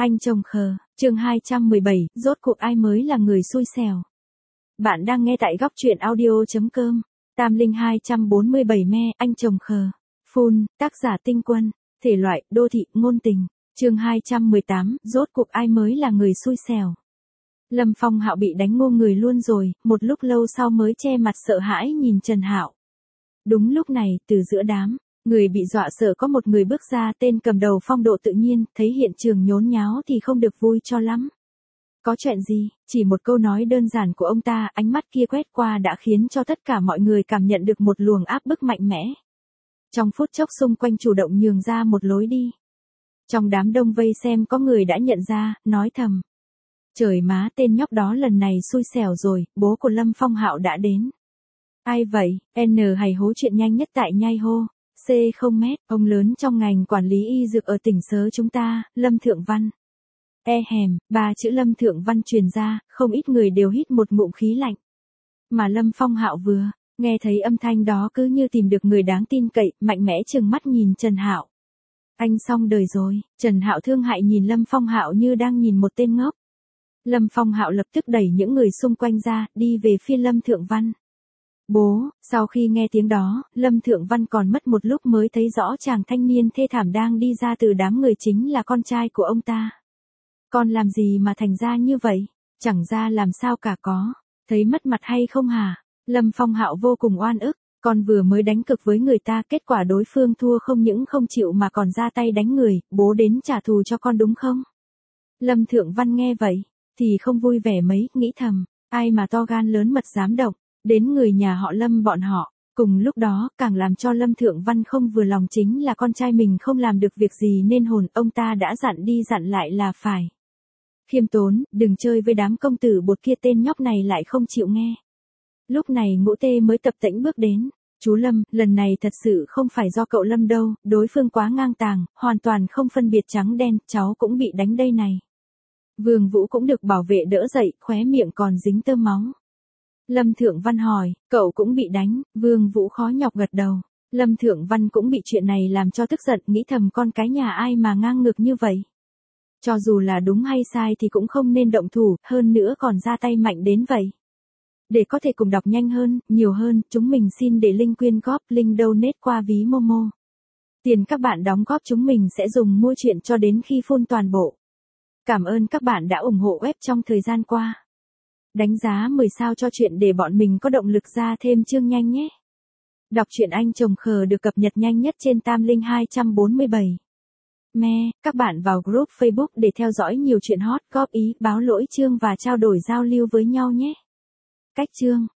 Anh chồng khờ, chương 217, rốt cuộc ai mới là người xui xẻo. Bạn đang nghe tại góc truyện audio.com. Tam Linh 247 me, anh chồng khờ. Full, tác giả Tinh Quân. Thể loại, đô thị, ngôn tình. Chương 218, rốt cuộc ai mới là người xui xẻo. Lâm Phong Hạo bị đánh ngô người luôn rồi, một lúc lâu sau mới che mặt sợ hãi nhìn Trần Hạo. Đúng lúc này, từ giữa đám, người bị dọa sợ có một người bước ra, tên cầm đầu phong độ tự nhiên, thấy hiện trường nhốn nháo thì không được vui cho lắm. Có chuyện gì? Chỉ một câu nói đơn giản của ông ta, ánh mắt kia quét qua đã khiến cho tất cả mọi người cảm nhận được một luồng áp bức mạnh mẽ. Trong phút chốc xung quanh chủ động nhường ra một lối đi. Trong đám đông vây xem có người đã nhận ra, nói thầm. Trời má, tên nhóc đó lần này xui xẻo rồi, bố của Lâm Phong Hạo đã đến. Ai vậy? N hay hố chuyện nhanh nhất tại nhai hô. C không mét, ông lớn trong ngành quản lý y dược ở tỉnh Sớ chúng ta, Lâm Thượng Văn. Ba chữ Lâm Thượng Văn truyền ra, không ít người đều hít một ngụm khí lạnh. Mà Lâm Phong Hạo vừa nghe thấy âm thanh đó cứ như tìm được người đáng tin cậy, mạnh mẽ trừng mắt nhìn Trần Hạo. Anh xong đời rồi. Trần Hạo thương hại nhìn Lâm Phong Hạo như đang nhìn một tên ngốc. Lâm Phong Hạo lập tức đẩy những người xung quanh ra, đi về phía Lâm Thượng Văn. Bố, sau khi nghe tiếng đó, Lâm Thượng Văn còn mất một lúc mới thấy rõ chàng thanh niên thê thảm đang đi ra từ đám người chính là con trai của ông ta. Con làm gì mà thành ra như vậy? Chẳng ra làm sao cả có. Thấy mất mặt hay không hả? Lâm Phong Hạo vô cùng oan ức. Con vừa mới đánh cực với người ta, kết quả đối phương thua không những không chịu mà còn ra tay đánh người, bố đến trả thù cho con đúng không? Lâm Thượng Văn nghe vậy, thì không vui vẻ mấy, nghĩ thầm, ai mà to gan lớn mật dám động đến người nhà họ Lâm bọn họ. Cùng lúc đó, càng làm cho Lâm Thượng Văn không vừa lòng chính là con trai mình không làm được việc gì nên hồn ông ta đã dặn đi dặn lại là phải khiêm tốn, đừng chơi với đám công tử bột kia, tên nhóc này lại không chịu nghe. Lúc này Ngũ Tê mới tập tễnh bước đến. Chú Lâm, lần này thật sự không phải do cậu Lâm đâu, đối phương quá ngang tàng, hoàn toàn không phân biệt trắng đen, cháu cũng bị đánh đây này. Vương Vũ cũng được bảo vệ đỡ dậy, khóe miệng còn dính tơ máu. Lâm Thượng Văn hỏi, cậu cũng bị đánh? Vương Vũ khó nhọc gật đầu. Lâm Thượng Văn cũng bị chuyện này làm cho tức giận, nghĩ thầm con cái nhà ai mà ngang ngược như vậy. Cho dù là đúng hay sai thì cũng không nên động thủ, hơn nữa còn ra tay mạnh đến vậy. Để có thể cùng đọc nhanh hơn, nhiều hơn, chúng mình xin để link quyên góp, link donate qua ví Momo. Tiền các bạn đóng góp chúng mình sẽ dùng mua chuyện cho đến khi full toàn bộ. Cảm ơn các bạn đã ủng hộ web trong thời gian qua. Đánh giá 10 sao cho chuyện để bọn mình có động lực ra thêm chương nhanh nhé. Đọc truyện Anh Chồng Khờ được cập nhật nhanh nhất trên Tam Linh 247. Các bạn vào group Facebook để theo dõi nhiều chuyện hot, góp ý, báo lỗi chương và trao đổi giao lưu với nhau nhé. Cách chương